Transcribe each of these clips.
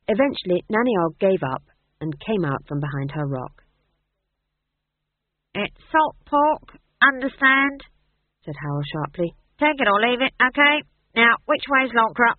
Eventually, Nanny Og gave up and came out from behind her rock. "It's salt pork, understand?" said Howell sharply. "Take it or leave it, okay? Now, which way's Lonkra?"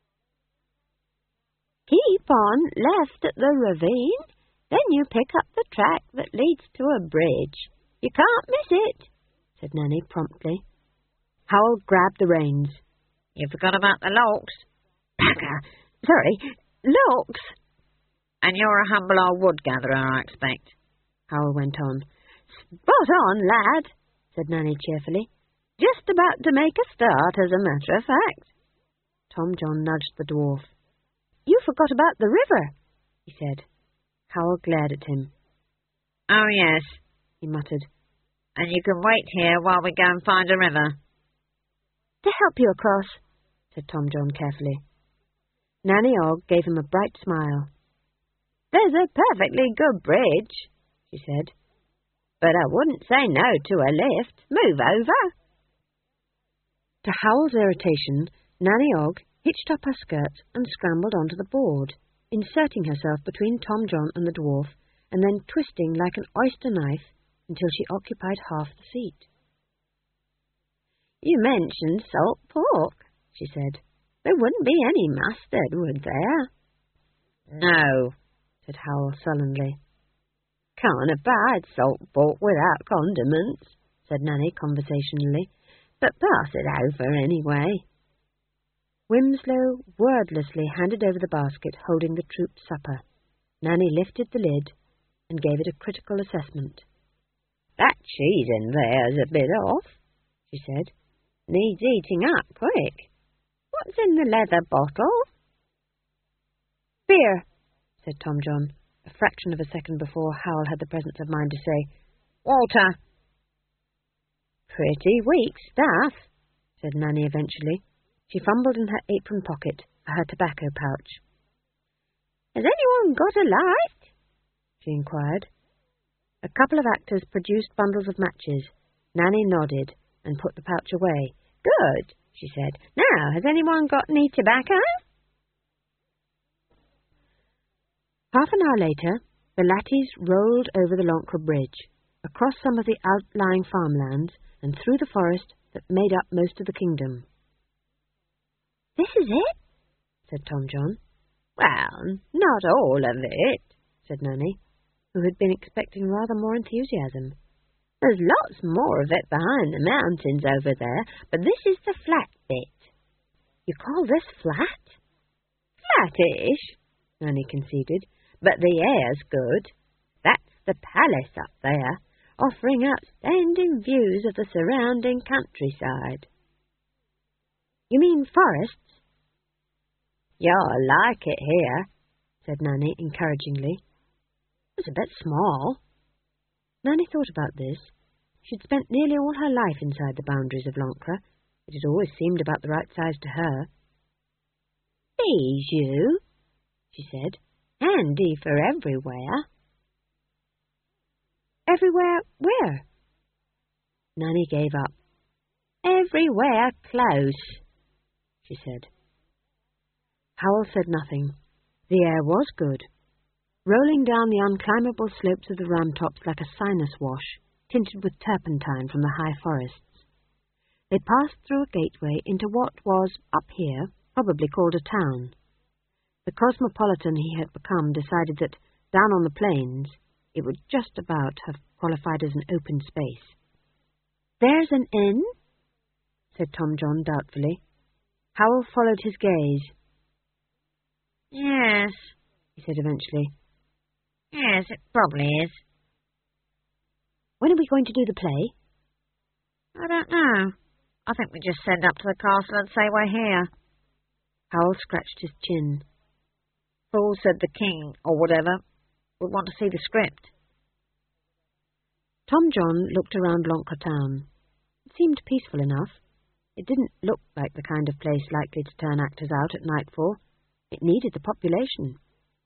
"Keep on left at the ravine, then you pick up the track that leads to a bridge. You can't miss it," said Nanny promptly. Howell grabbed the reins. "You forgot about the Lorks." "Bugger! Sorry, Lorks!" "And you're a humble old wood gatherer, I expect," Howell went on. "Spot on, lad," said Nanny cheerfully. "Just about to make a start, as a matter of fact." Tom John nudged the dwarf. "You forgot about the river," he said. Howell glared at him. "Oh, yes," he muttered. "And you can wait here while we go and find a river." "To help you across," said Tom John carefully. Nanny Og gave him a bright smile. "There's a perfectly good bridge," she said. "But I wouldn't say no to a lift. Move over." To Howell's irritation, Nanny Og hitched up her skirts and scrambled onto the board, inserting herself between Tom John and the dwarf, and then twisting like an oyster knife until she occupied half the seat. "You mentioned salt pork," she said. "There wouldn't be any mustard, would there?" "No," said Howell sullenly. "Can't abide salt pork without condiments," said Nanny conversationally. "But pass it over anyway." Wimslow wordlessly handed over the basket holding the troop's supper. Nanny lifted the lid and gave it a critical assessment. "That cheese in there's a bit off," she said. "Needs eating up quick. What's in the leather bottle?" "Beer," said Tom John, a fraction of a second before Howell had the presence of mind to say, "Water." "Pretty weak stuff," said Nanny eventually. She fumbled in her apron pocket for her tobacco pouch. "Has anyone got a light?" she inquired. A couple of actors produced bundles of matches. Nanny nodded and put the pouch away. "Good," she said. "Now, has anyone got any tobacco?" Half an hour later, the latties rolled over the Lonkra Bridge, across some of the outlying farmlands, and through the forest that made up most of the kingdom. "This is it?" said Tom John. "Well, not all of it," said Nanny, who had been expecting rather more enthusiasm. "There's lots more of it behind the mountains over there, but this is the flat bit." "You call this flat?" "Flattish," Nanny conceded, "but the air's good. That's the palace up there, offering outstanding views of the surrounding countryside." "You mean forests?" "You'll like it here," said Nanny encouragingly. "It's a bit small." Nanny thought about this. She'd spent nearly all her life inside the boundaries of Lonkra. It had always seemed about the right size to her. "Bijou," she said. "Handy for everywhere." "Everywhere where?" Nanny gave up. "Everywhere close," she said. Howell said nothing. The air was good, rolling down the unclimbable slopes of the ram tops like a sinus wash, tinted with turpentine from the high forests. They passed through a gateway into what was, up here, probably called a town. The cosmopolitan he had become decided that, down on the plains, it would just about have qualified as an open space. "There's an inn?" said Tom John doubtfully. Howell followed his gaze. "Yes," he said eventually. "Yes, it probably is." "When are we going to do the play?" "I don't know. I think we just send up to the castle and say we're here." Howell scratched his chin. "Fool said the king, or whatever, would want to see the script." Tom John looked around Lonkra town. It seemed peaceful enough. It didn't look like the kind of place likely to turn actors out at nightfall. It needed the population.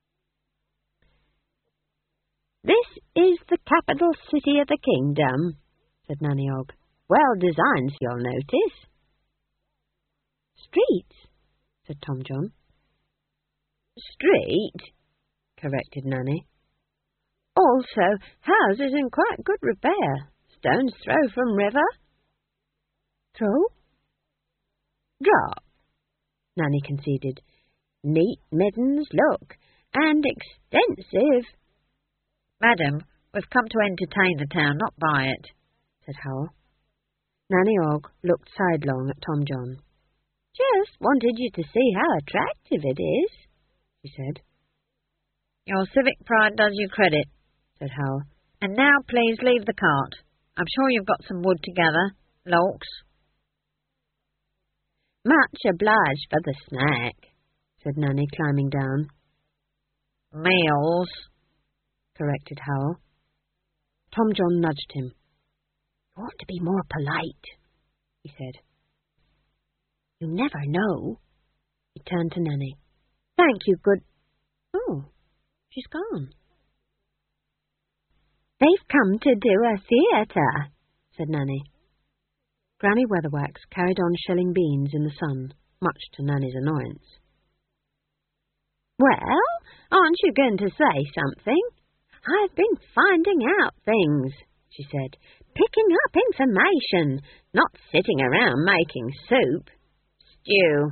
"This is the capital city of the kingdom," said Nanny Og. "Well designed, you'll notice." "Streets," said Tom John. street, corrected Nanny. Also, house is in quite good repair. Stone's throw from river. Throw? Drop, Nanny conceded. Neat middens, look, and extensive. Madam, we've come to entertain the town, not buy it, said Howell. Nanny Ogg looked sidelong at Tom John. Just wanted you to see how attractive it is, she said. Your civic pride does you credit, said Howell. And now please leave the cart. I'm sure you've got some wood to gather, Lawks. Much obliged for the snack, said Nanny, climbing down. Meals, corrected Howell. Tom John nudged him. You ought to be more polite, he said. You never know. He turned to Nanny. Thank you, good... Oh, she's gone. They've come to do a theatre, said Nanny. Granny Weatherwax carried on shelling beans in the sun, much to Nanny's annoyance. Well, aren't you going to say something? I've been finding out things, she said. Picking up information, not sitting around making soup. Stew.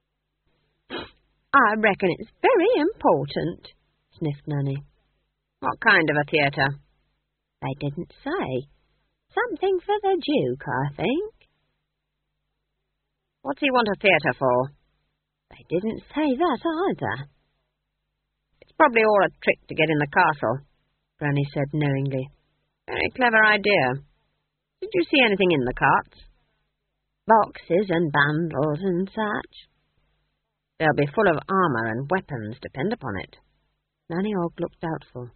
I reckon it's very important, sniffed Nanny. What kind of a theatre? They didn't say. Something for the Duke, I think. What's he want a theatre for? They didn't say that either. It's probably all a trick to get in the castle, Granny said knowingly. Very clever idea. Did you see anything in the carts? Boxes and bundles and such. They'll be full of armour and weapons, depend upon it. Nanny Ogg looked doubtful.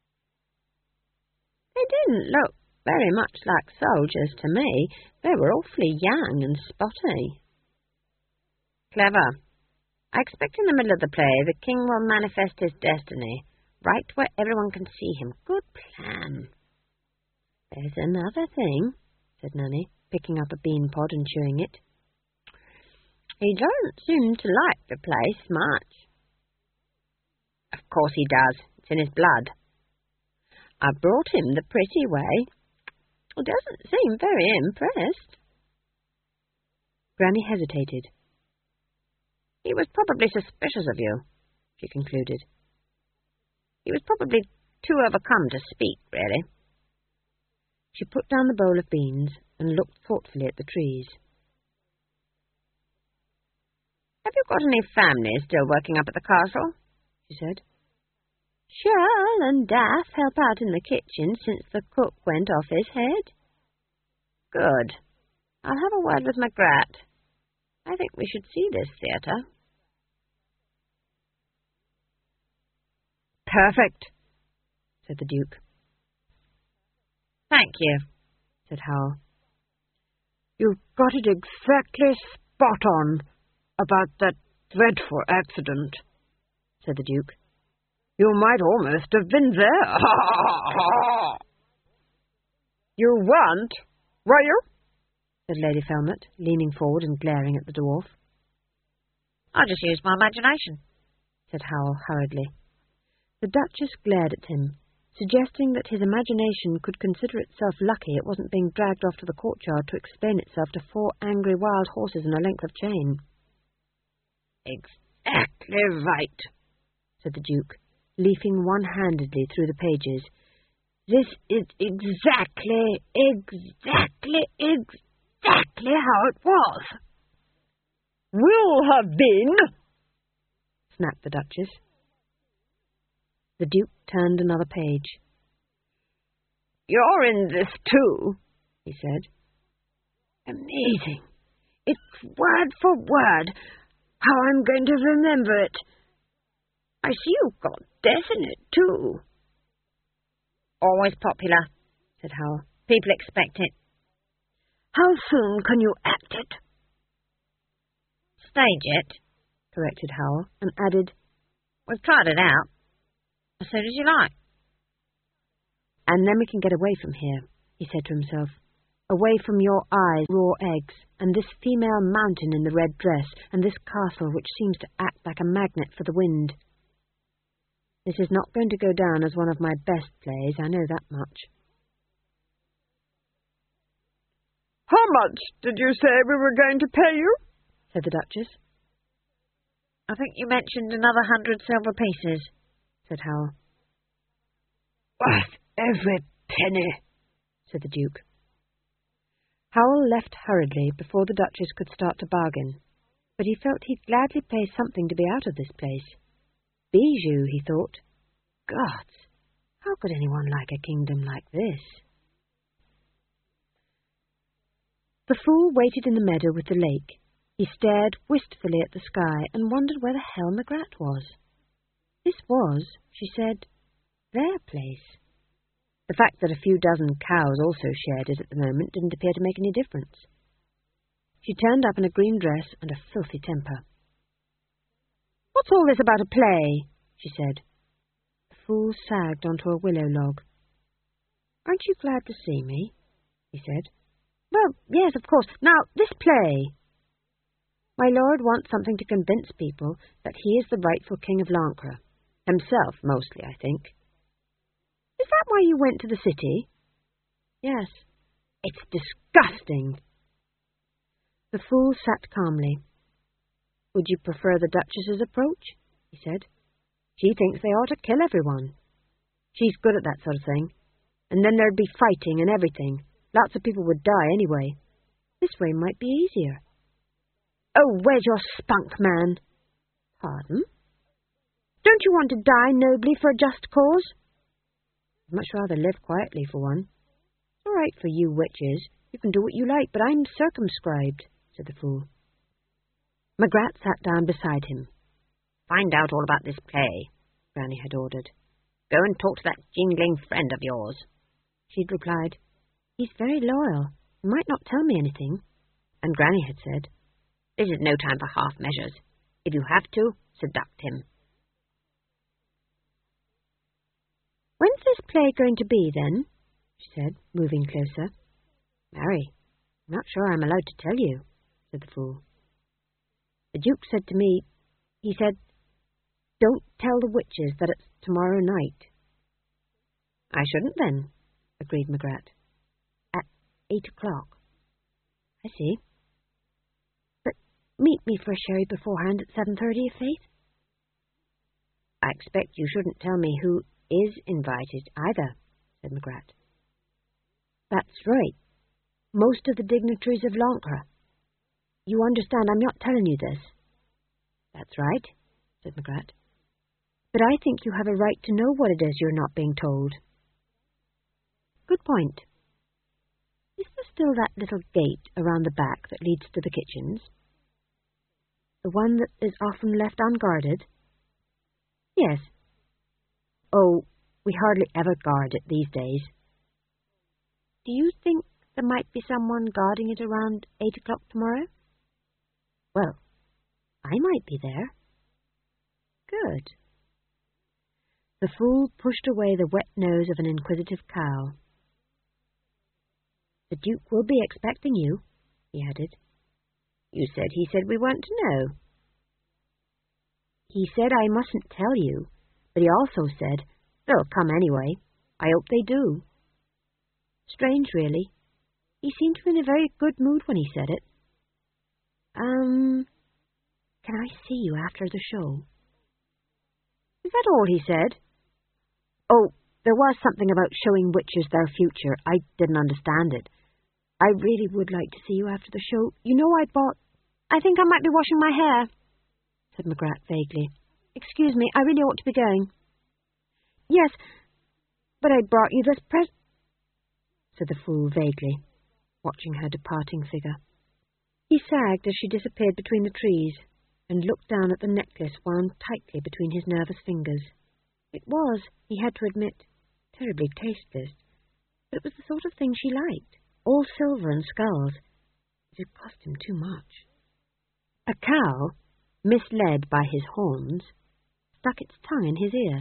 They didn't look very much like soldiers to me. They were awfully young and spotty. Clever. I expect in the middle of the play the king will manifest his destiny, right where everyone can see him. Good plan. There's another thing, said Nanny, picking up a bean pod and chewing it. He doesn't seem to like the place much. Of course he does. It's in his blood. I brought him the pretty way. He doesn't seem very impressed. Granny hesitated. He was probably suspicious of you, she concluded. He was probably too overcome to speak, really. She put down the bowl of beans and looked thoughtfully at the trees. Have you got any family still working up at the castle? She said. Shirl and Daff help out in the kitchen since the cook went off his head. Good. I'll have a word with McGrath. I think we should see this theatre. Perfect, said the Duke. Thank you, said Howell. You've got it exactly spot on about that dreadful accident, said the Duke. You might almost have been there. You weren't, were you? Said Lady Felmet, leaning forward and glaring at the dwarf. I just used my imagination, said Howell hurriedly. The Duchess glared at him, suggesting that his imagination could consider itself lucky it wasn't being dragged off to the courtyard to explain itself to 4 angry wild horses in a length of chain. Exactly right, said the Duke, leafing one-handedly through the pages. This is exactly how it was. Will have been, snapped the Duchess. The Duke turned another page. You're in this too, he said. Amazing. It's word for word how I'm going to remember it. I see you've got death in it too. Always popular, said Howell. People expect it. How soon can you act it? Stage it, corrected Howell, and added, We've tried it out. As soon as you like. And then we can get away from here, he said to himself. Away from your eyes, raw eggs, and this female mountain in the red dress, and this castle which seems to act like a magnet for the wind. This is not going to go down as one of my best plays, I know that much. How much did you say we were going to pay you? Said the Duchess. I think you mentioned another 100 silver pieces, said Howell. Worth every penny, said the Duke. Howell left hurriedly before the Duchess could start to bargain, but he felt he'd gladly pay something to be out of this place. Bijou, he thought. Gods, how could anyone like a kingdom like this? The Fool waited in the meadow with the lake. He stared wistfully at the sky and wondered where the hell Magrat was. This was, she said, their place. The fact that a few dozen cows also shared it at the moment didn't appear to make any difference. She turned up in a green dress and a filthy temper. "What's all this about a play?" she said. The Fool sagged onto a willow log. "Aren't you glad to see me?" he said. "Well, yes, of course. Now, this play." "My lord wants something to convince people that he is the rightful king of Lancre. Himself, mostly, I think." "Is that why you went to the city?" "Yes." "It's disgusting." The Fool sat calmly. "Would you prefer the Duchess's approach?" he said. "She thinks they ought to kill everyone. She's good at that sort of thing. And then there'd be fighting and everything. Lots of people would die anyway. This way might be easier." "Oh, where's your spunk, man?" "Pardon?" "Don't you want to die nobly for a just cause?" "I'd much rather live quietly for one." "It's all right for you witches. You can do what you like, but I'm circumscribed," said the Fool. Magrat sat down beside him. "Find out all about this play," Granny had ordered. "Go and talk to that jingling friend of yours." She'd replied, "He's very loyal. He might not tell me anything." And Granny had said, "This is no time for half measures. If you have to, seduct him." "When's this play going to be, then?" she said, moving closer. "Marry, I'm not sure I'm allowed to tell you," said the Fool. "The Duke said to me, he said, 'Don't tell the witches that it's tomorrow night.'" "I shouldn't then," agreed Magrat. "At 8 o'clock. "I see. But meet me for a sherry beforehand at 7:30, Faith." "I expect you shouldn't tell me who is invited either," said Magrat. "That's right. Most of the dignitaries of Lancre. You understand I'm not telling you this." "That's right," said Magrat. "But I think you have a right to know what it is you're not being told." "Good point. Is there still that little gate around the back that leads to the kitchens? The one that is often left unguarded?" "Yes." "Oh, we hardly ever guard it these days." "Do you think there might be someone guarding it around 8 o'clock tomorrow?" "Well, I might be there." "Good." The Fool pushed away the wet nose of an inquisitive cow. "The Duke will be expecting you," he added. "You said he said we weren't to know." "He said I mustn't tell you, but he also said they'll come anyway. I hope they do." Strange, really. He seemed to be in a very good mood when he said it. Can I see you after the show?" "Is that all he said?" "Oh, there was something about showing witches their future. I didn't understand it. I really would like to see you after the show. You know I think I might be washing my hair," said Magrat vaguely. "Excuse me, I really ought to be going." "Yes, but I brought you this present," said the Fool vaguely, watching her departing figure. He sagged as she disappeared between the trees, and looked down at the necklace wound tightly between his nervous fingers. It was, he had to admit, terribly tasteless, but it was the sort of thing she liked, all silver and skulls. It had cost him too much. A cow, misled by his horns, stuck its tongue in his ear.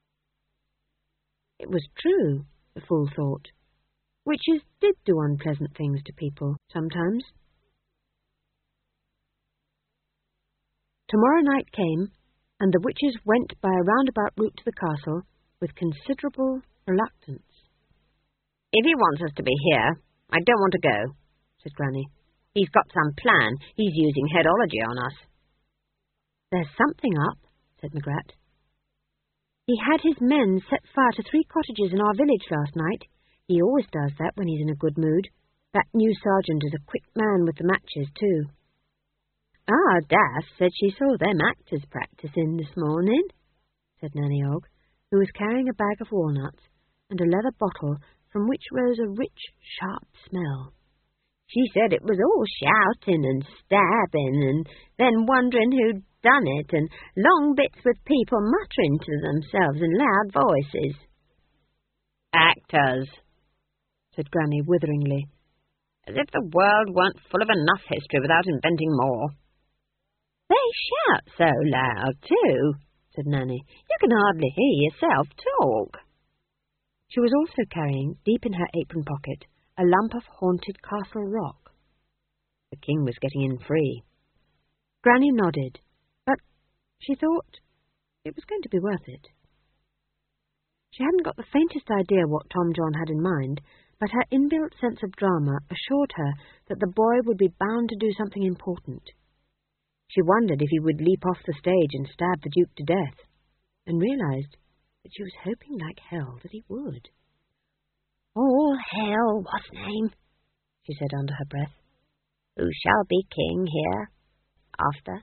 It was true, the Fool thought. Witches did do unpleasant things to people, sometimes. Tomorrow night came, and the witches went by a roundabout route to the castle with considerable reluctance. If he wants us to be here, I don't want to go, said Granny. He's got some plan. He's using headology on us. There's something up, said Magrat. He had his men set fire to 3 cottages in our village last night. He always does that when he's in a good mood. That new sergeant is a quick man with the matches, too. Ah, Daff said she saw them actors practising this morning, said Nanny Og, who was carrying a bag of walnuts and a leather bottle from which rose a rich, sharp smell. She said it was all shouting and stabbing and then wondering who'd done it and long bits with people muttering to themselves in loud voices. Actors, said Granny witheringly, as if the world weren't full of enough history without inventing more. They shout so loud, too, said Nanny. You can hardly hear yourself talk. She was also carrying, deep in her apron pocket, a lump of haunted Castle Rock. The king was getting in free. Granny nodded, but she thought it was going to be worth it. She hadn't got the faintest idea what Tom John had in mind, but her inbuilt sense of drama assured her that the boy would be bound to do something important. She wondered if he would leap off the stage and stab the Duke to death, and realized that she was hoping like hell that he would. All hell, what's name? She said under her breath. Who shall be king here after?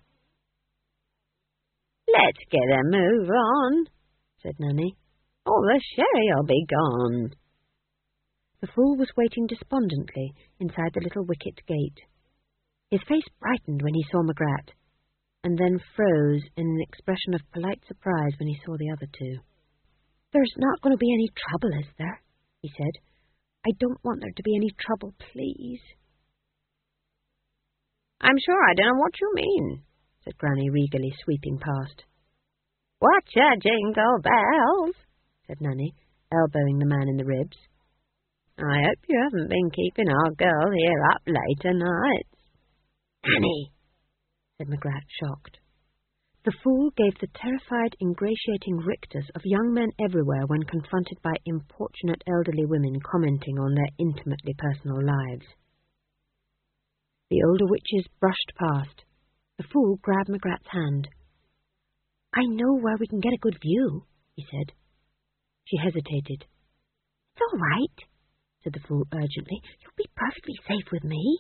Let's get a move on, said Nanny, or the sherry'll be gone. The fool was waiting despondently inside the little wicket gate. His face brightened when he saw Magrat, and then froze in an expression of polite surprise when he saw the other 2. "There's not going to be any trouble, is there?" he said. "I don't want there to be any trouble, please." "I'm sure I don't know what you mean," said Granny regally, sweeping past. "Watch your jingle bells," said Nanny, elbowing the man in the ribs. "I hope you haven't been keeping our girl here up later nights." "Nanny," said Magrat, shocked. The fool gave the terrified, ingratiating rictus of young men everywhere when confronted by importunate elderly women commenting on their intimately personal lives. The older witches brushed past. The fool grabbed Magrat's hand. "I know where we can get a good view," he said. She hesitated. "It's all right," said the fool urgently. "You'll be perfectly safe with me."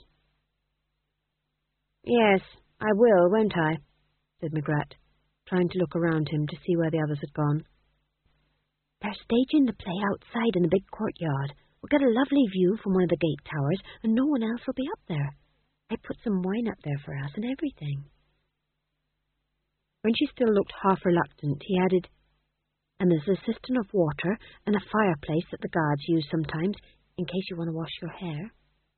"Yes, I will, won't I?" said Magrat, trying to look around him to see where the others had gone. "They're staging the play outside in the big courtyard. We'll get a lovely view from one of the gate towers, and no one else will be up there. I put some wine up there for us and everything." When she still looked half reluctant, he added, "And there's a cistern of water and a fireplace that the guards use sometimes, in case you want to wash your hair."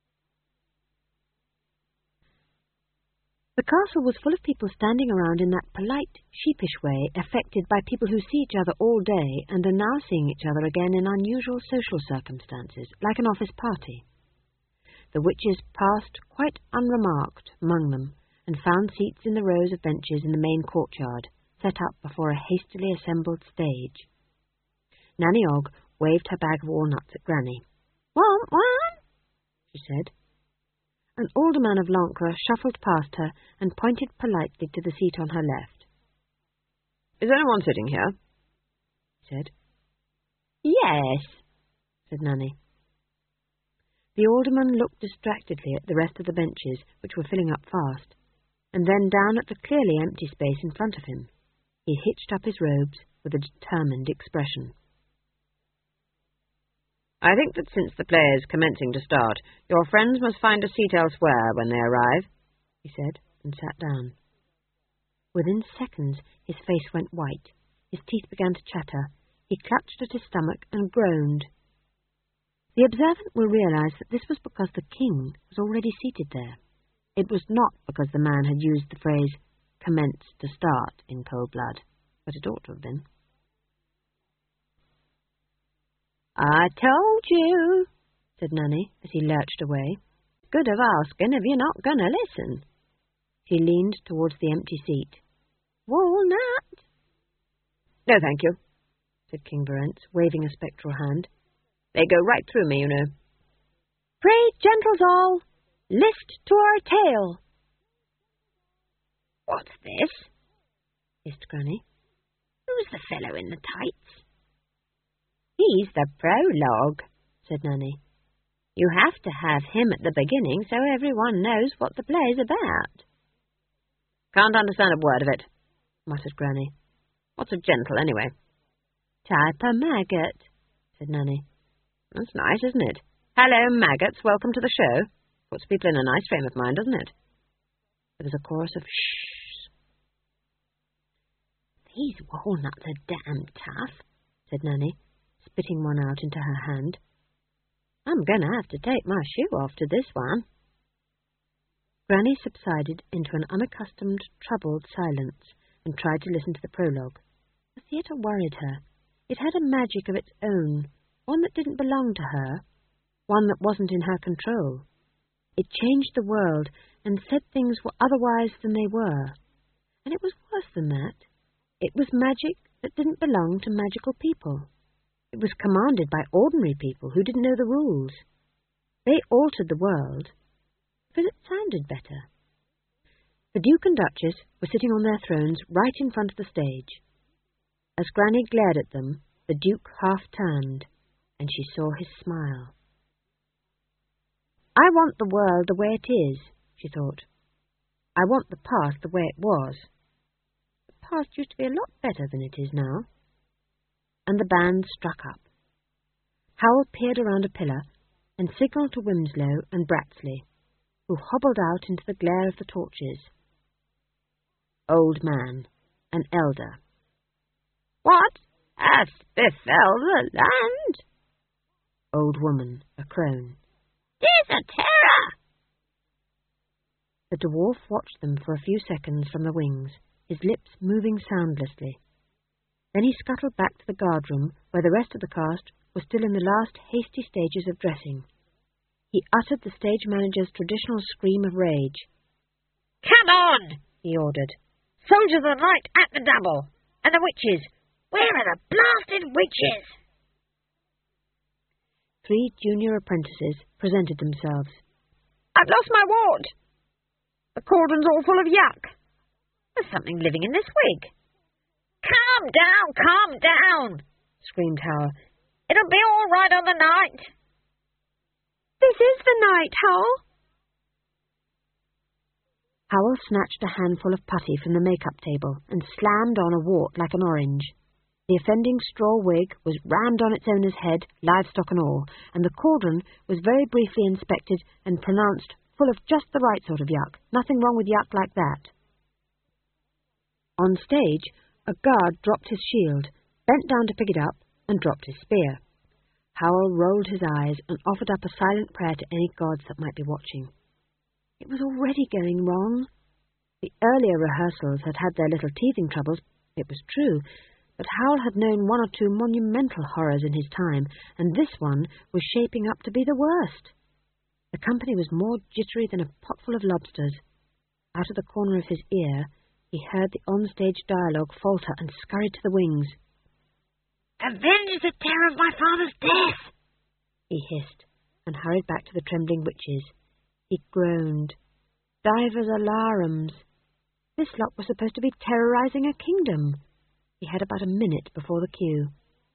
The castle was full of people standing around in that polite, sheepish way affected by people who see each other all day and are now seeing each other again in unusual social circumstances, like an office party. The witches passed quite unremarked among them and found seats in the rows of benches in the main courtyard, set up before a hastily assembled stage. Nanny Og waved her bag of walnuts at Granny. "Want one?" she said. An alderman of Lancre shuffled past her and pointed politely to the seat on her left. "Is anyone sitting here?" he said. "Yes," said Nanny. The alderman looked distractedly at the rest of the benches, which were filling up fast, and then down at the clearly empty space in front of him. He hitched up his robes with a determined expression. "I think that since the play is commencing to start, your friends must find a seat elsewhere when they arrive," he said, and sat down. Within seconds his face went white, his teeth began to chatter, he clutched at his stomach and groaned. The observant will realize that this was because the king was already seated there. It was not because the man had used the phrase, "commence to start," in cold blood, but it ought to have been. "I told you," said Nanny, as he lurched away. "Good of asking if you're not going to listen." He leaned towards the empty seat. "Walnut?" No, thank you, said King Barentz, waving a spectral hand. They go right through me, you know. Pray, gentles all, list to our tale. What's this? hissed Granny. Who's the fellow in the tights? He's the prologue, said Nanny. You have to have him at the beginning so everyone knows what the play's about. Can't understand a word of it, muttered Granny. What's a gentle, anyway? Type a maggot, said Nanny. That's nice, isn't it? Hello, maggots, welcome to the show. Puts people in a nice frame of mind, doesn't it? There was a chorus of shhs. These walnuts are damned tough, said Nanny, spitting one out into her hand. I'm going to have to take my shoe off to this one. Granny subsided into an unaccustomed, troubled silence and tried to listen to the prologue. The theatre worried her. It had a magic of its own, one that didn't belong to her, one that wasn't in her control. It changed the world and said things were otherwise than they were. And it was worse than that. It was magic that didn't belong to magical people. It was commanded by ordinary people who didn't know the rules. They altered the world because it sounded better. The Duke and Duchess were sitting on their thrones right in front of the stage. As Granny glared at them, the Duke half turned, and she saw his smile. I want the world the way it is, she thought. I want the past the way it was. The past used to be a lot better than it is now. And the band struck up. Howell peered around a pillar and signalled to Wimslow and Bratsley, who hobbled out into the glare of the torches. Old man, an elder. What hath befell the land? Old woman, a crone. 'Tis a terror! The dwarf watched them for a few seconds from the wings, his lips moving soundlessly. Then he scuttled back to the guardroom, where the rest of the cast was still in the last hasty stages of dressing. He uttered the stage manager's traditional scream of rage. Come on, he ordered. Soldiers of the night at the double, and the witches. Where are the blasted witches? 3 junior apprentices presented themselves. I've lost my wart. The cauldron's all full of yuck. There's something living in this wig. Calm down, screamed Howell. It'll be all right on the night. This is the night, Howell. Howell snatched a handful of putty from the make-up table and slammed on a wart like an orange. The offending straw wig was rammed on its owner's head, livestock and all, and the cauldron was very briefly inspected and pronounced full of just the right sort of yuck. Nothing wrong with yuck like that. On stage, a guard dropped his shield, bent down to pick it up, and dropped his spear. Howell rolled his eyes and offered up a silent prayer to any gods that might be watching. It was already going wrong. The earlier rehearsals had had their little teething troubles, it was true, but Howell had known 1 or 2 monumental horrors in his time, and this one was shaping up to be the worst. The company was more jittery than a pot full of lobsters. Out of the corner of his ear, he heard the on-stage dialogue falter and scurried to the wings. Avenge the terror of my father's death, he hissed, and hurried back to the trembling witches. He groaned. Divers alarums. This lot was supposed to be terrorizing a kingdom. He had about a minute before the cue.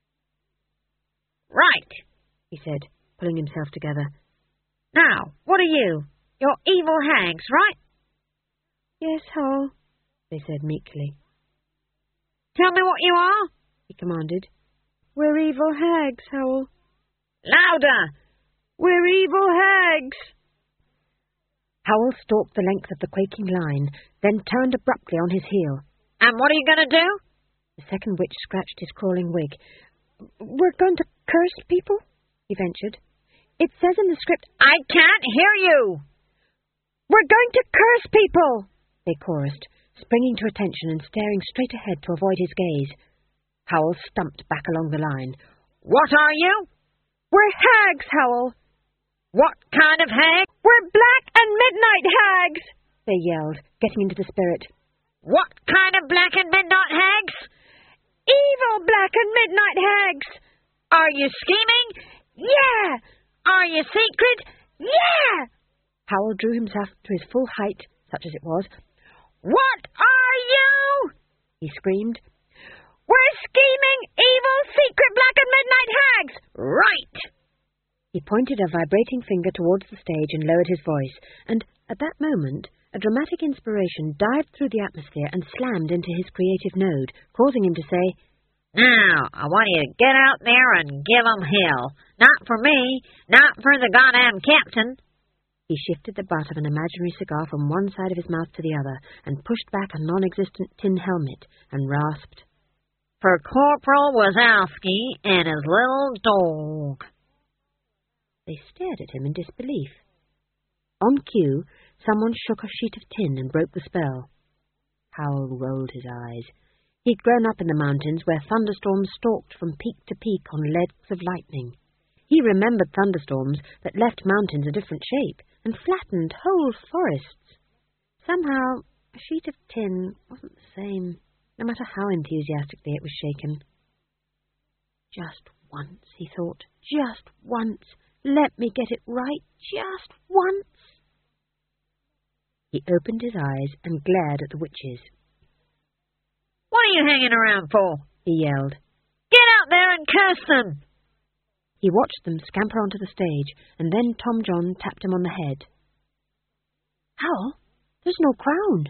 Right, he said, pulling himself together. Now, what are you? You're evil hags, right? Yes, Howell, they said meekly. Tell me what you are, he commanded. We're evil hags, Howell. Louder! We're evil hags! Howell stalked the length of the quaking line, then turned abruptly on his heel. And what are you going to do? The second witch scratched his crawling wig. We're going to curse people, he ventured. It says in the script... I can't hear you! We're going to curse people, they chorused, springing to attention and staring straight ahead to avoid his gaze. Howell stumped back along the line. What are you? We're hags, Howell. What kind of hag? We're black and midnight hags, they yelled, getting into the spirit. What kind of black and midnight hags? Evil black and midnight hags! Are you scheming? Yeah! Are you secret? Yeah! Howell drew himself to his full height, such as it was. What are you? He screamed. We're scheming, evil, secret black and midnight hags! Right! He pointed a vibrating finger towards the stage and lowered his voice, and at that moment a dramatic inspiration dived through the atmosphere and slammed into his creative node, causing him to say, Now, I want you to get out there and give 'em hell. Not for me, not for the goddamn captain. He shifted the butt of an imaginary cigar from one side of his mouth to the other, and pushed back a non-existent tin helmet, and rasped, For Corporal Wazowski and his little dog. They stared at him in disbelief. On cue, someone shook a sheet of tin and broke the spell. Howell rolled his eyes. He'd grown up in the mountains where thunderstorms stalked from peak to peak on legs of lightning. He remembered thunderstorms that left mountains a different shape and flattened whole forests. Somehow, a sheet of tin wasn't the same, no matter how enthusiastically it was shaken. Just once, he thought, just once. Let me get it right, just once. He opened his eyes and glared at the witches. What are you hanging around for? He yelled. Get out there and curse them! He watched them scamper onto the stage, and then Tom John tapped him on the head. Howell, there's no crown.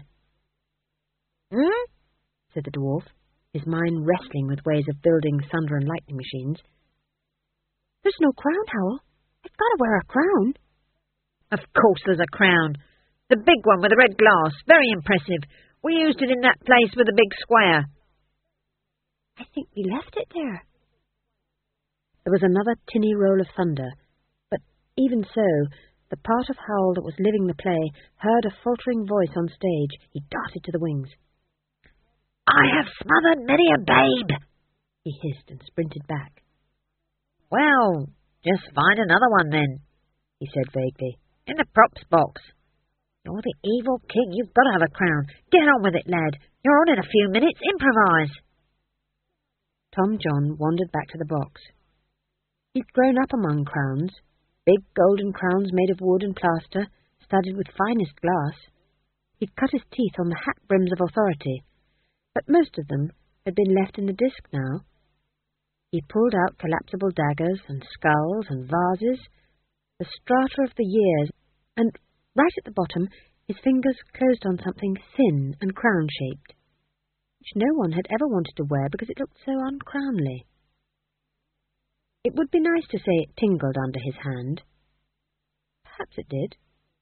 Said the dwarf, his mind wrestling with ways of building thunder and lightning machines. There's no crown, Howell. I've got to wear a crown. Of course there's a crown. The big one with the red glass. Very impressive. We used it in that place with the big square. I think we left it there. There was another tinny roll of thunder, but even so, the part of Howell that was living the play heard a faltering voice on stage. He darted to the wings. I have smothered many a babe, he hissed and sprinted back. Well, just find another one then, he said vaguely, in the props box. You're the evil king. You've got to have a crown. Get on with it, lad. You're on in a few minutes. Improvise. Tom John wandered back to the box. He'd grown up among crowns, big golden crowns made of wood and plaster, studded with finest glass. He'd cut his teeth on the hat brims of authority, but most of them had been left in the disc now. He pulled out collapsible daggers and skulls and vases, the strata of the years, and right at the bottom his fingers closed on something thin and crown-shaped, which no one had ever wanted to wear because it looked so uncrownly. It would be nice to say it tingled under his hand. Perhaps it did.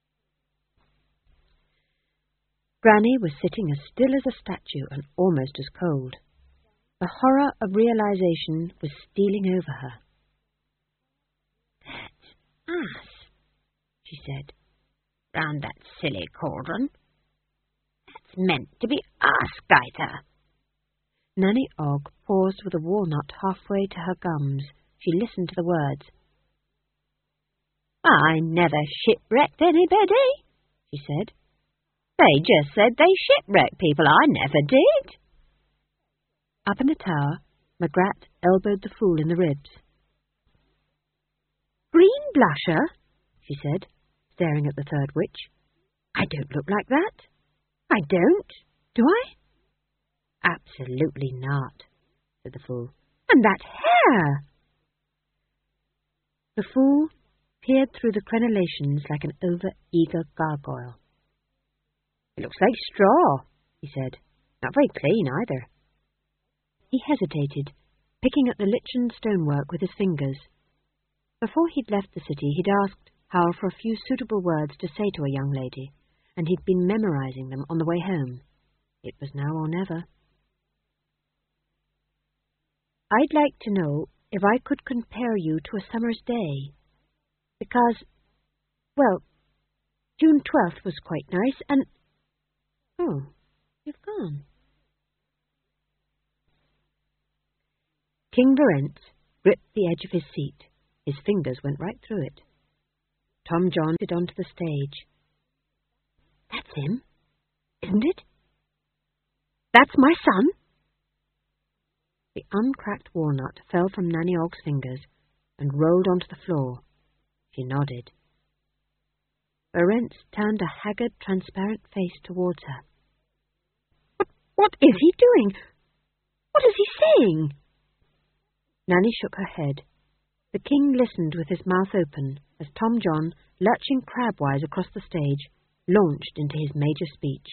Granny was sitting as still as a statue and almost as cold. The horror of realization was stealing over her. That ass, she said, round that silly cauldron. That's meant to be ass-gaiter. Nanny Ogg paused with a walnut halfway to her gums. She listened to the words. I never shipwrecked anybody, she said. They just said they shipwrecked people. I never did. Up in the tower, McGrath elbowed the fool in the ribs. Green blusher, she said, staring at the third witch. I don't look like that. I don't, do I? Absolutely not, said the fool. And that hair! The fool peered through the crenellations like an over-eager gargoyle. It looks like straw, he said. Not very clean either. He hesitated, picking at the lichened stonework with his fingers. Before he'd left the city, he'd asked Howell for a few suitable words to say to a young lady, and he'd been memorizing them on the way home. It was now or never. I'd like to know if I could compare you to a summer's day, because, well, June 12th was quite nice, and... Oh, you've gone. King Verence gripped the edge of his seat. His fingers went right through it. Tom John stood onto the stage. That's him, isn't it? That's my son? The uncracked walnut fell from Nanny Ogg's fingers and rolled onto the floor. She nodded. Berentz turned a haggard, transparent face towards her. What is he doing? What is he saying? Nanny shook her head. The king listened with his mouth open as Tom John, lurching crabwise across the stage, launched into his major speech.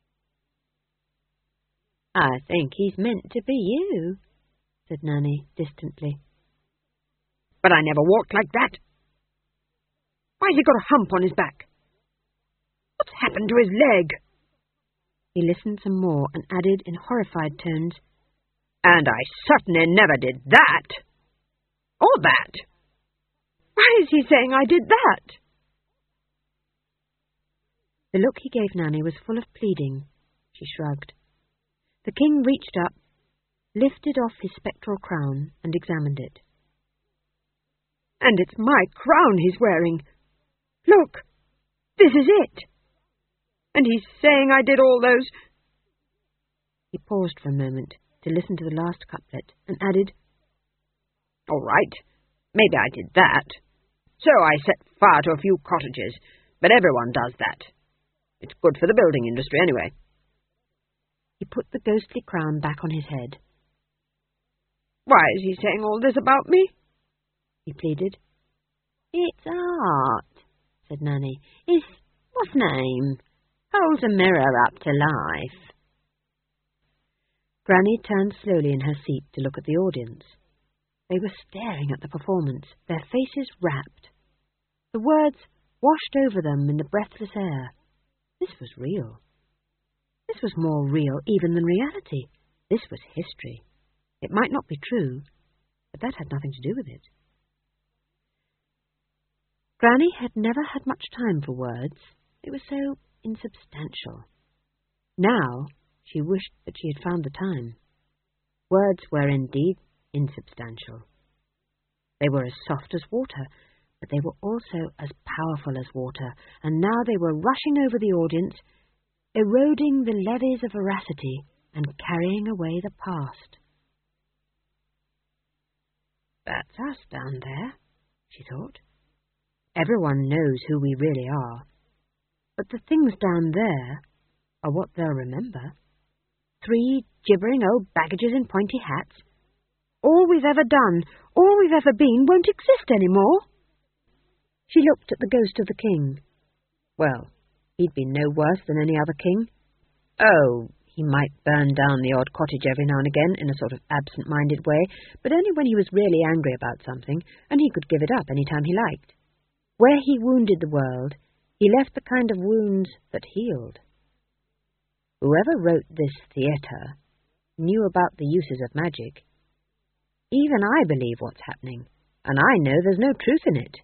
I think he's meant to be you, said Nanny distantly. But I never walked like that. Why's he got a hump on his back? What's happened to his leg? He listened some more and added in horrified tones, And I certainly never did that. Or that. Why is he saying I did that? The look he gave Nanny was full of pleading. She shrugged. The king reached up, lifted off his spectral crown, and examined it. And it's my crown he's wearing. Look, this is it. And he's saying I did all those... He paused for a moment to listen to the last couplet, and added, All right, maybe I did that. So I set fire to a few cottages, but everyone does that. It's good for the building industry anyway. He put the ghostly crown back on his head. Why is he saying all this about me? He pleaded. It's art, said Nanny. His, what's name, holds a mirror up to life. Granny turned slowly in her seat to look at the audience. They were staring at the performance, their faces rapt. The words washed over them in the breathless air. This was real. This was more real even than reality. This was history. It might not be true, but that had nothing to do with it. Granny had never had much time for words. It was so insubstantial. Now she wished that she had found the time. Words were indeed insubstantial. They were as soft as water, but they were also as powerful as water, and now they were rushing over the audience, eroding the levees of veracity and carrying away the past. That's us down there, she thought. Everyone knows who we really are, but the things down there are what they'll remember. 3 gibbering old baggages in pointy hats. All we've ever done, all we've ever been, won't exist anymore. She looked at the ghost of the king. Well, he'd been no worse than any other king. Oh, he might burn down the odd cottage every now and again in a sort of absent-minded way, but only when he was really angry about something, and he could give it up any time he liked. Where he wounded the world, he left the kind of wounds that healed. Whoever wrote this theatre knew about the uses of magic. Even I believe what's happening, and I know there's no truth in it.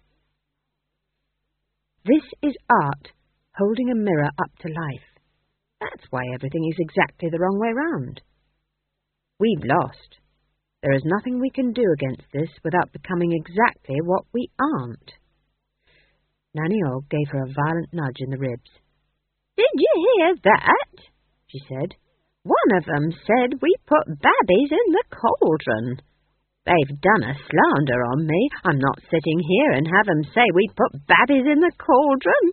This is art holding a mirror up to life. That's why everything is exactly the wrong way round. We've lost. There is nothing we can do against this without becoming exactly what we aren't. Nanny Ogg gave her a violent nudge in the ribs. Did you hear that? She said. One of them said we put babbies in the cauldron. They've done a slander on me. I'm not sitting here and have them say we put babbies in the cauldron.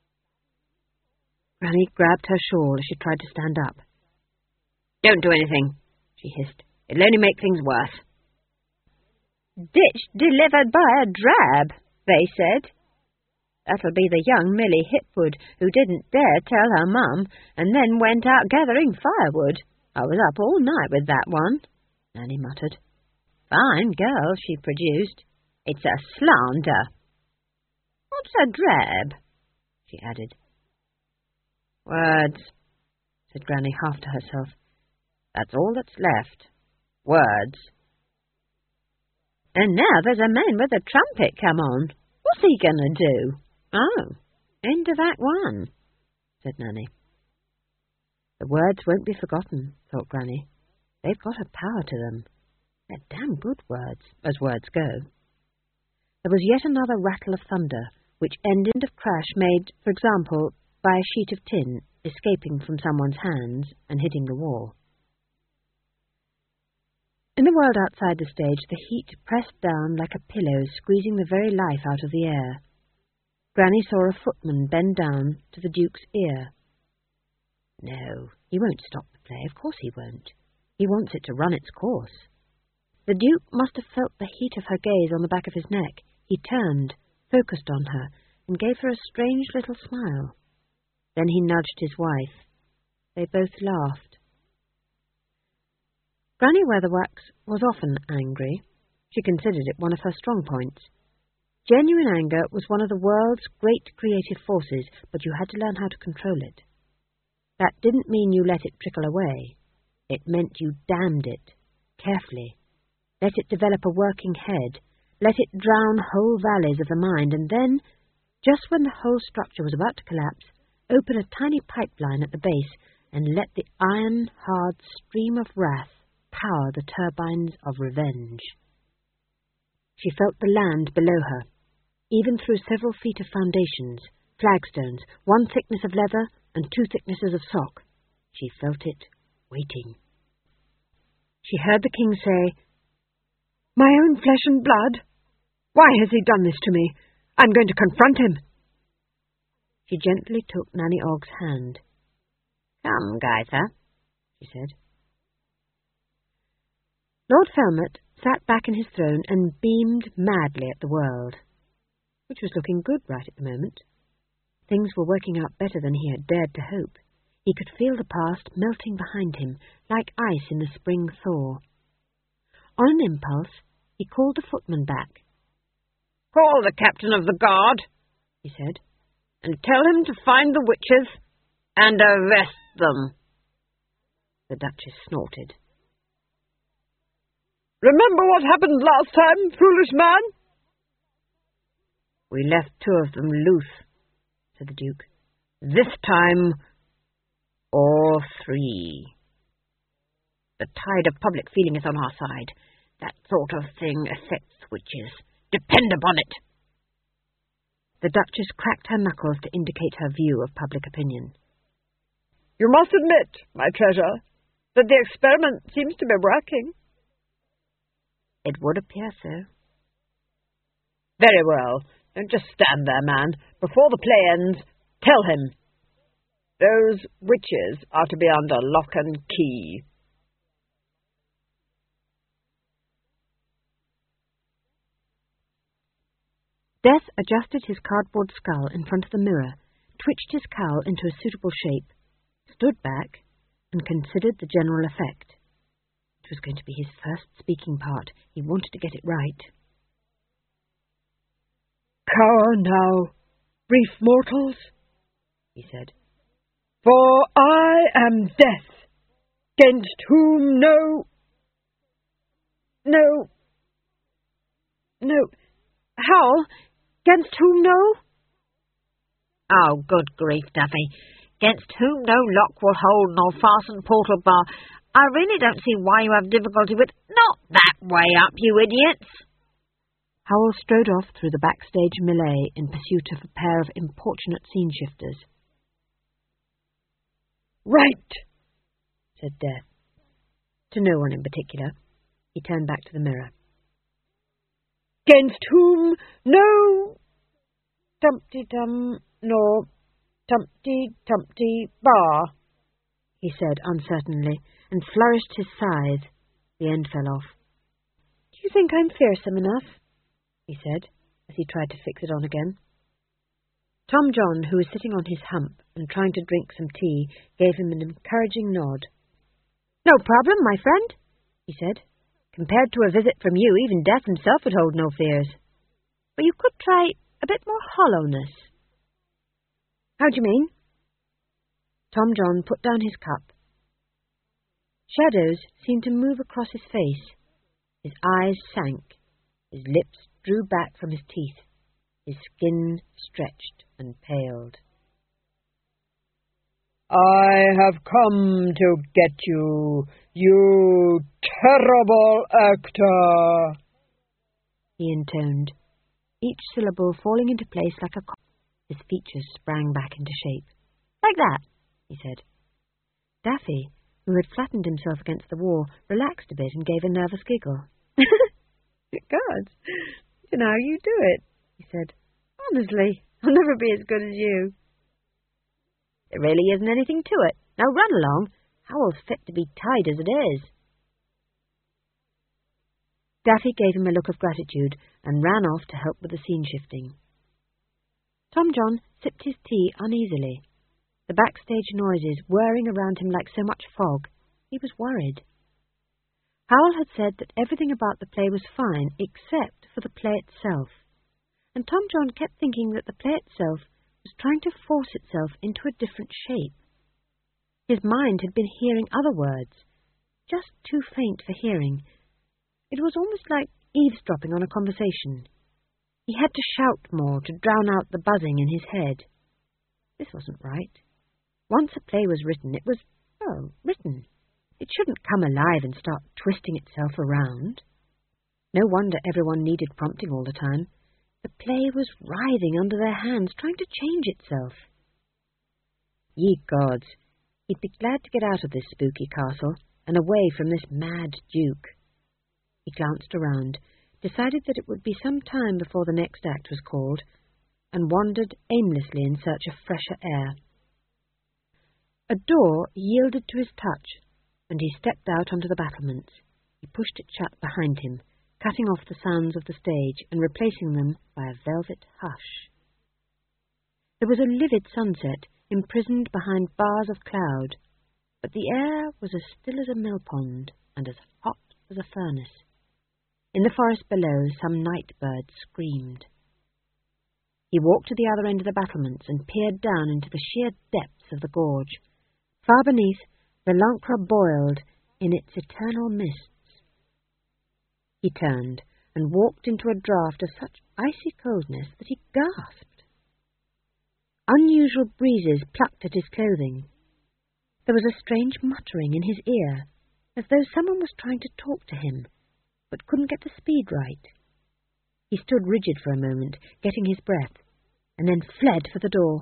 Granny grabbed her shawl as she tried to stand up. Don't do anything, she hissed. It'll only make things worse. Ditch delivered by a drab, they said. That'll be the young Millie Hipwood who didn't dare tell her mum and then went out gathering firewood. I was up all night with that one, Nanny muttered. Fine girl she produced. It's a slander. What's a drab? She added. Words, said Granny half to herself. That's all that's left. Words. And now there's a man with a trumpet come on. What's he going to do? Oh, end of Act 1, said Nanny. The words won't be forgotten, thought Granny. They've got a power to them. They're damn good words, as words go. There was yet another rattle of thunder, which ended of crash made, for example, by a sheet of tin escaping from someone's hands and hitting the wall. In the world outside the stage, the heat pressed down like a pillow, squeezing the very life out of the air. Granny saw a footman bend down to the Duke's ear. No, he won't stop the play, of course he won't. He wants it to run its course. The Duke must have felt the heat of her gaze on the back of his neck. He turned, focused on her, and gave her a strange little smile. Then he nudged his wife. They both laughed. Granny Weatherwax was often angry. She considered it one of her strong points. Genuine anger was one of the world's great creative forces, but you had to learn how to control it. That didn't mean you let it trickle away. It meant you dammed it, carefully. Let it develop a working head. Let it drown whole valleys of the mind, and then, just when the whole structure was about to collapse, open a tiny pipeline at the base and let the iron-hard stream of wrath power the turbines of revenge. She felt the land below her, even through several feet of foundations, flagstones, 1 thickness of leather and 2 thicknesses of sock. She felt it waiting. She heard the king say, "My own flesh and blood? Why has he done this to me? I'm going to confront him." She gently took Nanny Ogg's hand. "Come, Geyser," she said. Lord Felmet sat back in his throne and beamed madly at the world, which was looking good right at the moment. Things were working out better than he had dared to hope. He could feel the past melting behind him, like ice in the spring thaw. On an impulse, he called the footman back. "Call the captain of the guard," he said, "and tell him to find the witches and arrest them." The Duchess snorted. "Remember what happened last time, foolish man?" "We left 2 of them loose," said the Duke. "This time, all 3. The tide of public feeling is on our side. That sort of thing affects witches. Depend upon it." The Duchess cracked her knuckles to indicate her view of public opinion. "You must admit, my treasure, that the experiment seems to be working." "It would appear so." "Very well. Don't just stand there, man. Before the play ends, tell him. Those witches are to be under lock and key." Death adjusted his cardboard skull in front of the mirror, twitched his cowl into a suitable shape, stood back, and considered the general effect. It was going to be his first speaking part. He wanted to get it right. "Cower now, brief mortals," he said. "For I am Death, 'gainst whom How? 'Gainst whom no? Oh, good grief, Duffy. 'Gainst whom no lock will hold nor fasten portal bar. I really don't see why you have difficulty with... Not that way up, you idiots!" Howell strode off through the backstage melee in pursuit of a pair of importunate scene-shifters. "Right," said Death. To no one in particular. He turned back to the mirror. "'Gainst whom no Tumpty-Tum nor Tumpty-Tumpty bar," he said uncertainly, and flourished his scythe. The end fell off. "Do you think I'm fearsome enough?" he said, as he tried to fix it on again. Tom John, who was sitting on his hump and trying to drink some tea, gave him an encouraging nod. "No problem, my friend," he said. "Compared to a visit from you, even Death himself would hold no fears. But you could try a bit more hollowness." "How do you mean?" Tom John put down his cup. Shadows seemed to move across his face. His eyes sank. His lips drew back from his teeth. His skin stretched and paled. "I have come to get you, you terrible actor," he intoned, each syllable falling into place like a cock. His features sprang back into shape. "Like that," he said. Daffy, who had flattened himself against the wall, relaxed a bit and gave a nervous giggle. God, I don't know how you do it, he said. Honestly, I'll never be as good as you. There really isn't anything to it. Now run along. Howell's fit to be tied as it is. Daffy gave him a look of gratitude and ran off to help with the scene shifting. Tom John sipped his tea uneasily. The backstage noises whirring around him like so much fog. He was worried. Howell had said that everything about the play was fine except for the play itself, and Tom John kept thinking that the play itself was trying to force itself into a different shape. His mind had been hearing other words, just too faint for hearing. It was almost like eavesdropping on a conversation. He had to shout more to drown out the buzzing in his head. This wasn't right. Once a play was written, it was, written. It shouldn't come alive and start twisting itself around. No wonder everyone needed prompting all the time. The play was writhing under their hands, trying to change itself. Ye gods! He'd be glad to get out of this spooky castle and away from this mad duke. He glanced around, decided that it would be some time before the next act was called, and wandered aimlessly in search of fresher air. A door yielded to his touch, and he stepped out onto the battlements. He pushed it shut behind him, cutting off the sounds of the stage and replacing them by a velvet hush. There was a livid sunset, imprisoned behind bars of cloud, but the air was as still as a mill pond and as hot as a furnace. In the forest below, some night bird screamed. He walked to the other end of the battlements and peered down into the sheer depths of the gorge. Far beneath, the Lancre boiled in its eternal mists. He turned and walked into a draught of such icy coldness that he gasped. Unusual breezes plucked at his clothing. There was a strange muttering in his ear, as though someone was trying to talk to him, but couldn't get the speed right. He stood rigid for a moment, getting his breath, and then fled for the door.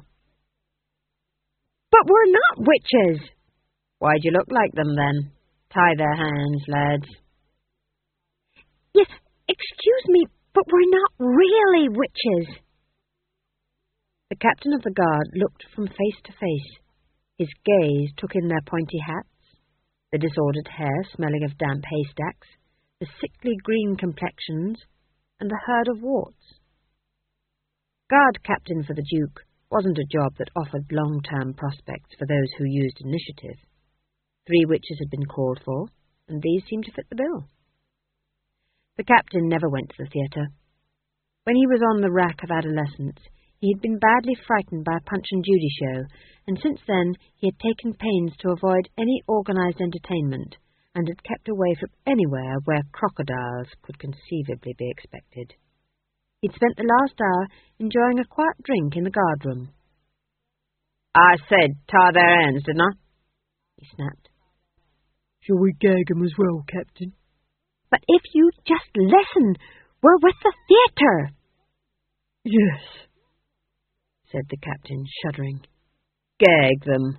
But we're not witches! Why'd you look like them, then? Tie their hands, lads. Yes, excuse me, but we're not really witches. The captain of the guard looked from face to face. His gaze took in their pointy hats, the disordered hair smelling of damp haystacks, the sickly green complexions, and the herd of warts. Guard captain for the Duke wasn't a job that offered long-term prospects for those who used initiative. 3 witches had been called for, and these seemed to fit the bill. The captain never went to the theatre. When he was on the rack of adolescence, he had been badly frightened by a Punch and Judy show, and since then he had taken pains to avoid any organised entertainment, and had kept away from anywhere where crocodiles could conceivably be expected. He'd spent the last hour enjoying a quiet drink in the guard-room. I said tie their hands, didn't I? He snapped. Shall we gag 'em as well, Captain? But if you just listen, we're with the theatre. Yes, said the captain, shuddering. Gag them.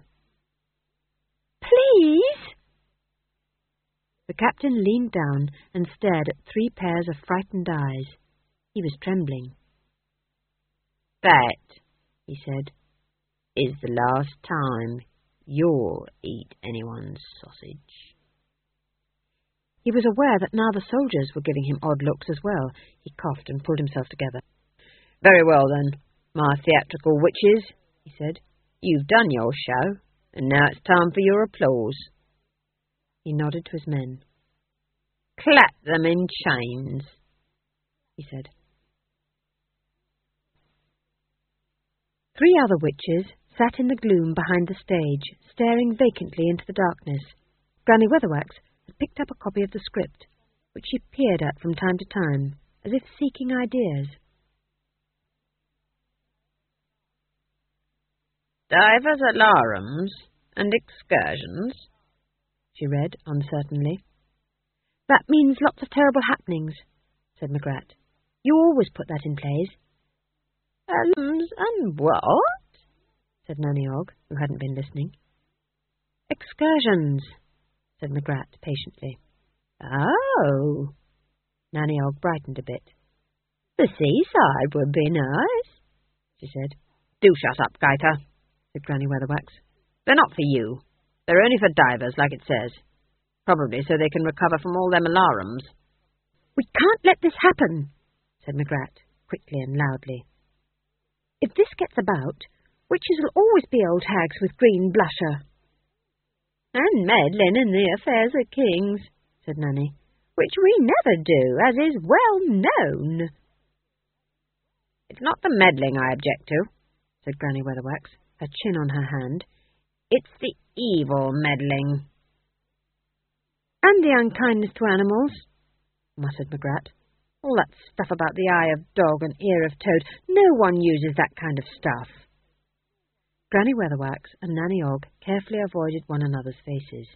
Please? The captain leaned down and stared at 3 pairs of frightened eyes. He was trembling. That, he said, is the last time you'll eat anyone's sausage. He was aware that now the soldiers were giving him odd looks as well. He coughed and pulled himself together. Very well, then, my theatrical witches, he said. You've done your show, and now it's time for your applause. He nodded to his men. Clap them in chains, he said. 3 other witches sat in the gloom behind the stage, staring vacantly into the darkness. Granny Weatherwax had picked up a copy of the script, which she peered at from time to time, as if seeking ideas. Divers alarums and excursions, she read uncertainly. That means lots of terrible happenings, said Magrat. You always put that in plays. And what? said Nanny Og, who hadn't been listening. Excursions, said Magrat patiently. Oh! Nanny Og brightened a bit. The seaside would be nice, she said. Do shut up, Gaita, said Granny Weatherwax. They're not for you. They're only for divers, like it says. Probably so they can recover from all them alarums. We can't let this happen, said Magrat, quickly and loudly. If this gets about, witches will always be old hags with green blusher. And meddling in the affairs of kings, said Nanny, which we never do, as is well known. It's not the meddling I object to, said Granny Weatherwax, her chin on her hand. It's the evil meddling. And the unkindness to animals, muttered Magrat. All that stuff about the eye of dog and ear of toad, no one uses that kind of stuff. Granny Weatherwax and Nanny Og carefully avoided one another's faces.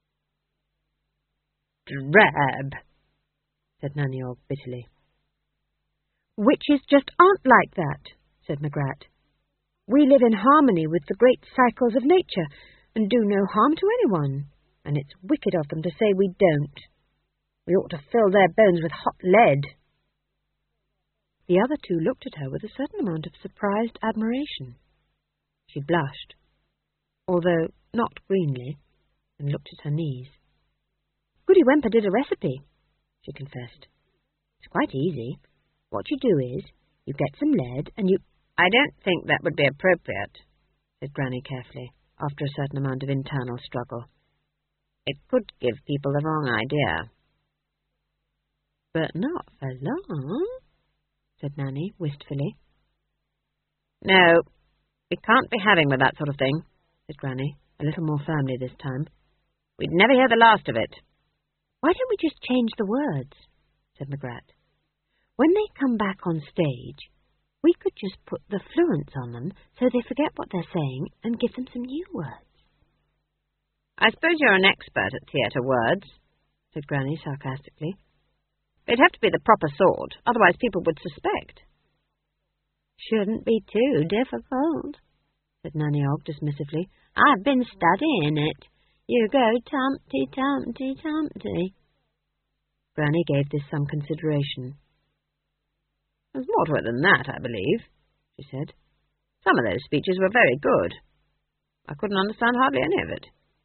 Drab, said Nanny Og bitterly. Witches just aren't like that, said Magrat. We live in harmony with the great cycles of nature and do no harm to anyone, and it's wicked of them to say we don't. We ought to fill their bones with hot lead. The other two looked at her with a certain amount of surprised admiration. She blushed, although not greenly, and looked at her knees. Goody Wemper did a recipe, she confessed. It's quite easy. What you do is, you get some lead and you... I don't think that would be appropriate, said Granny carefully, after a certain amount of internal struggle. It could give people the wrong idea. But not for long, said Nanny wistfully. No, we can't be having with that sort of thing, said Granny, a little more firmly this time. We'd never hear the last of it. Why don't we just change the words, said Magrat. When they come back on stage, we could just put the fluence on them so they forget what they're saying and give them some new words. I suppose you're an expert at theatre words, said Granny sarcastically. It'd have to be the proper sort, otherwise people would suspect. Shouldn't be too difficult, said Nanny Og dismissively. I've been studying it. You go tumpty, tumpty, tumpty. Granny gave this some consideration. There's more to it than that, I believe, she said. Some of those speeches were very good. I couldn't understand hardly any of it.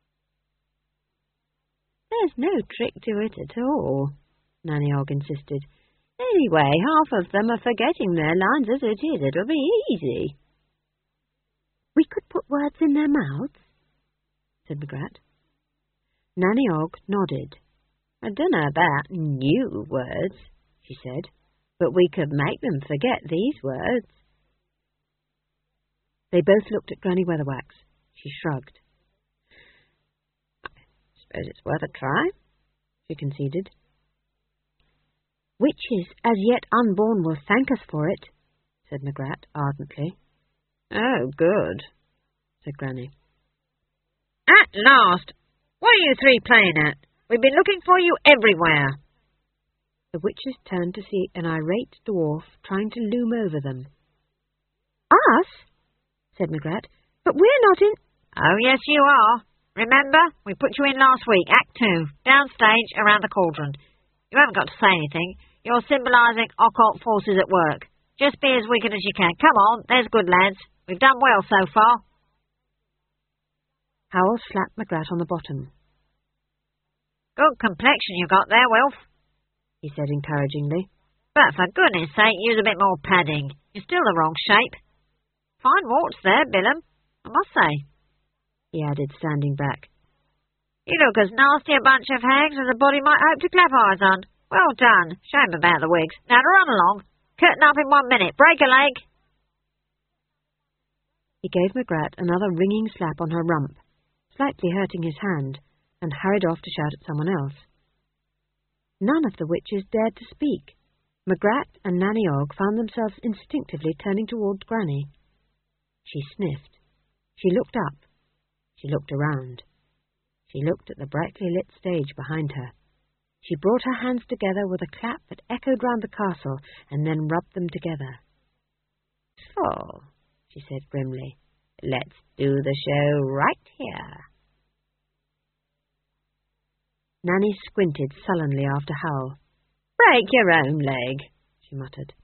There's no trick to it at all, Nanny Og insisted. Anyway, half of them are forgetting their lines as it is. It'll be easy. We could put words in their mouths, said Magrat. Nanny Og nodded. I dunno about new words, she said, but we could make them forget these words. They both looked at Granny Weatherwax. She shrugged. I suppose it's worth a try, she conceded. Witches as yet unborn will thank us for it, said Magrat ardently. Oh, good, said Granny. At last! What are you three playing at? We've been looking for you everywhere. The witches turned to see an irate dwarf trying to loom over them. Us? Said Magrat. But we're not in... Oh, yes, you are. Remember, we put you in last week, Act 2, downstage around the cauldron. You haven't got to say anything. You're symbolising occult forces at work. Just be as wicked as you can. Come on, there's good lads. We've done well so far. Howell slapped Magrat on the bottom. Good complexion you got there, Wilf, he said encouragingly. But for goodness sake, use a bit more padding. You're still the wrong shape. Fine warts there, Billum, I must say, he added, standing back. You look as nasty a bunch of hags as a body might hope to clap eyes on. Well done. Shame about the wigs. Now run along. Curtain up in 1 minute. Break a leg. He gave Magrat another ringing slap on her rump, slightly hurting his hand, and hurried off to shout at someone else. None of the witches dared to speak. Magrat and Nanny Og found themselves instinctively turning towards Granny. She sniffed. She looked up. She looked around. She looked at the brightly lit stage behind her. She brought her hands together with a clap that echoed round the castle, and then rubbed them together. So, she said grimly, let's do the show right here. Nanny squinted sullenly after Howl. "Break your own leg," she muttered.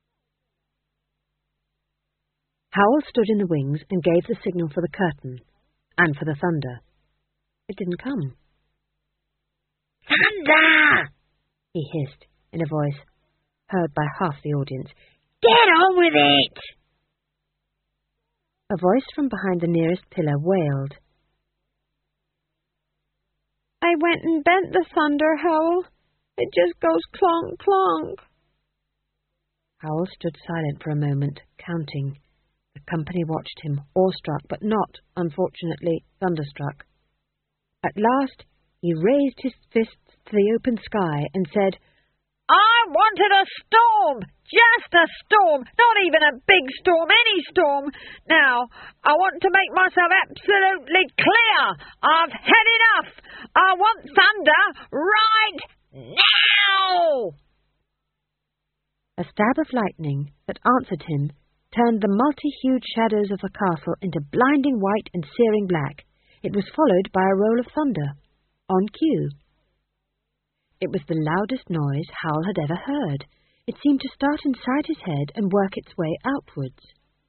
Howl stood in the wings and gave the signal for the curtain, and for the thunder. It didn't come. "Thunder!" he hissed, in a voice heard by half the audience. "Get on with it!" A voice from behind the nearest pillar wailed. "I went and bent the thunder, Howl. It just goes clonk, clonk." Howl stood silent for a moment, counting. The company watched him, awestruck, but not, unfortunately, thunderstruck. At last, he raised his fists to the open sky and said, "I wanted a storm! Just a storm! Not even a big storm, any storm! Now, I want to make myself absolutely clear! I've had enough! I want thunder right now!" A stab of lightning that answered him turned the multi-hued shadows of the castle into blinding white and searing black. It was followed by a roll of thunder, on cue. It was the loudest noise Howl had ever heard. It seemed to start inside his head and work its way outwards.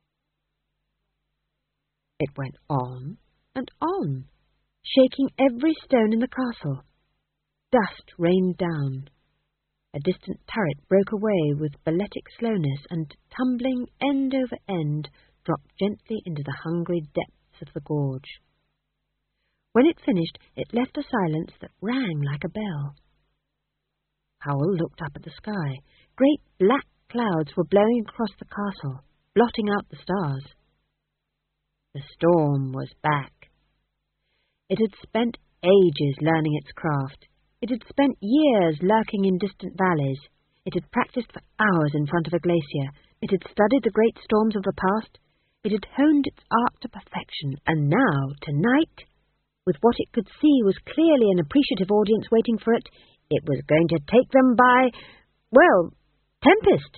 It went on and on, shaking every stone in the castle. Dust rained down. A distant turret broke away with balletic slowness and, tumbling end over end, dropped gently into the hungry depths of the gorge. When it finished, it left a silence that rang like a bell. Howl looked up at the sky. Great black clouds were blowing across the castle, blotting out the stars. The storm was back. It had spent ages learning its craft. It had spent years lurking in distant valleys. It had practiced for hours in front of a glacier. It had studied the great storms of the past. It had honed its art to perfection. And now, tonight, with what it could see was clearly an appreciative audience waiting for it, it was going to take them by, well, tempest.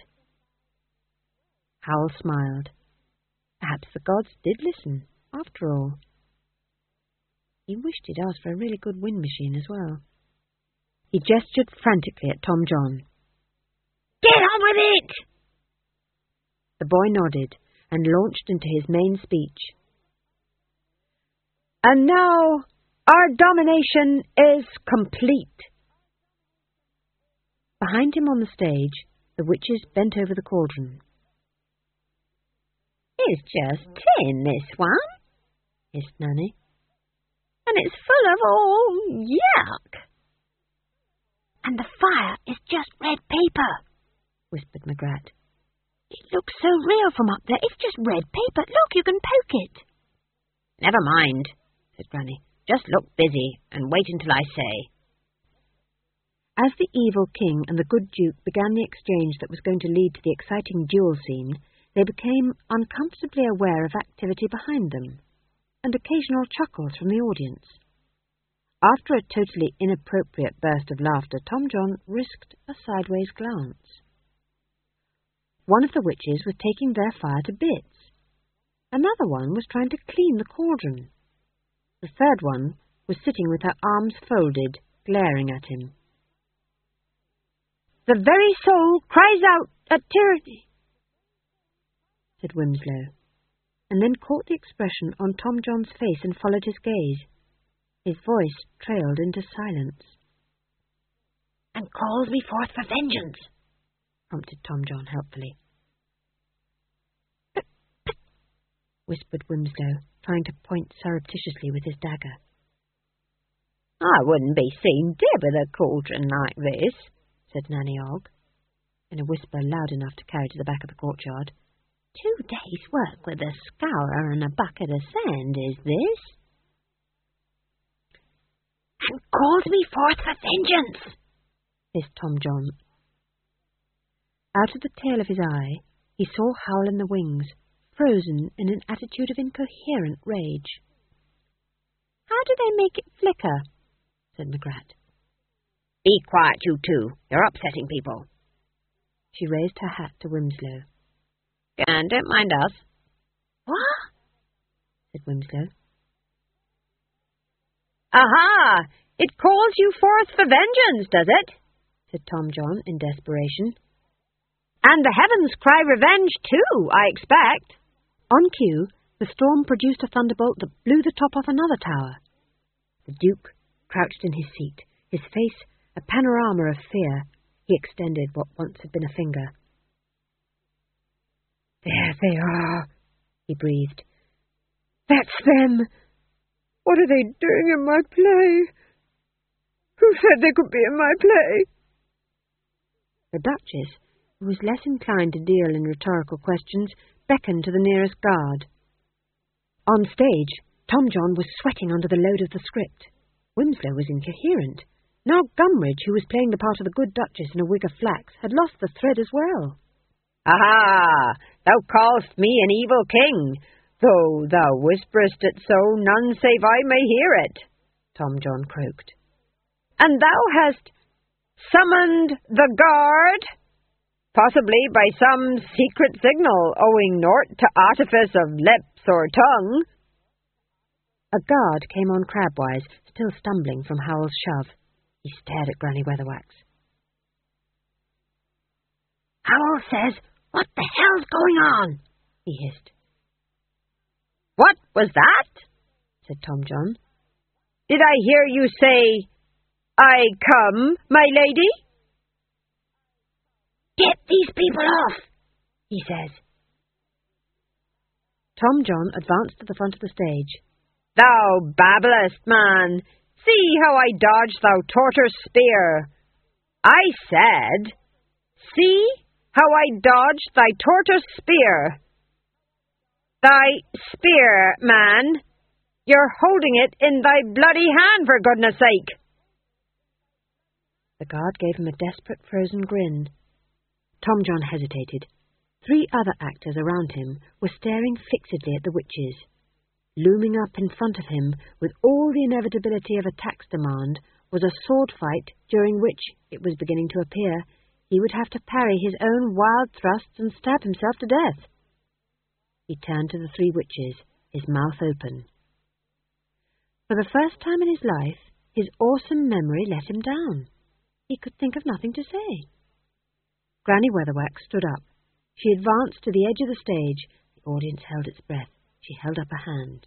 Howl smiled. Perhaps the gods did listen, after all. He wished he'd asked for a really good wind machine as well. He gestured frantically at Tom John. "Get on with it!" The boy nodded and launched into his main speech. "And now our domination is complete." Behind him on the stage, the witches bent over the cauldron. "It's just tin, this one," hissed Nanny. "And it's full of all yuck." "And the fire is just red paper," whispered McGrath. "It looks so real from up there. It's just red paper. Look, you can poke it." "Never mind," said Granny. "Just look busy and wait until I say." As the evil king and the good duke began the exchange that was going to lead to the exciting duel scene, they became uncomfortably aware of activity behind them, and occasional chuckles from the audience. After a totally inappropriate burst of laughter, Tom John risked a sideways glance. One of the witches was taking their fire to bits. Another one was trying to clean the cauldron. The third one was sitting with her arms folded, glaring at him. "The very soul cries out at tyranny," said Wimslow, and then caught the expression on Tom John's face and followed his gaze. His voice trailed into silence. "And calls me forth for vengeance," prompted Tom John helpfully. "But," whispered Wimslow, trying to point surreptitiously with his dagger. "I wouldn't be seen dead with a cauldron like this," said Nanny Ogg, in a whisper loud enough to carry to the back of the courtyard. 2 days' work with a scourer and a bucket of sand, is this? "And calls me forth for vengeance," hissed Tom John. Out of the tail of his eye, he saw Howl in the wings, frozen in an attitude of incoherent rage. "How do they make it flicker?" said McGrath. "Be quiet, you two. You're upsetting people." She raised her hat to Wimslow. "And don't mind us." "What?" said Wimslow. Aha! It calls you forth for vengeance, does it? Said Tom John in desperation. And the heavens cry revenge too, I expect. On cue, the storm produced a thunderbolt that blew the top off another tower. The Duke crouched in his seat, his face a panorama of fear. He extended what once had been a finger. "There they are," he breathed. "That's them. What are they doing in my play? Who said they could be in my play?" The Duchess, who was less inclined to deal in rhetorical questions, beckoned to the nearest guard. On stage, Tom John was sweating under the load of the script. Wimslow was incoherent. Now Gumridge, who was playing the part of the good Duchess in a wig of flax, had lost the thread as well. Aha! Thou callest me an evil king, though thou whisperest it so, none save I may hear it, Tom John croaked. And thou hast summoned the guard, possibly by some secret signal owing naught to artifice of lips or tongue. A guard came on crabwise, still stumbling from Howell's shove. He stared at Granny Weatherwax. "Howell says, what the hell's going on?" he hissed. "What was that?" said Tom John. "Did I hear you say, 'I come, my lady'?" "Get these people off," he says. Tom John advanced to the front of the stage. "Thou babblest, man. See how I dodged thou tortoise spear. I said, see how I dodged thy tortoise spear. Thy spear, man. You're holding it in thy bloody hand, for goodness sake." The guard gave him a desperate frozen grin. Tom John hesitated. 3 other actors around him were staring fixedly at the witches. Looming up in front of him, with all the inevitability of a tax demand, was a sword fight during which, it was beginning to appear, he would have to parry his own wild thrusts and stab himself to death. He turned to the 3 witches, his mouth open. For the first time in his life, his awesome memory let him down. He could think of nothing to say. Granny Weatherwax stood up. She advanced to the edge of the stage. The audience held its breath. She held up a hand.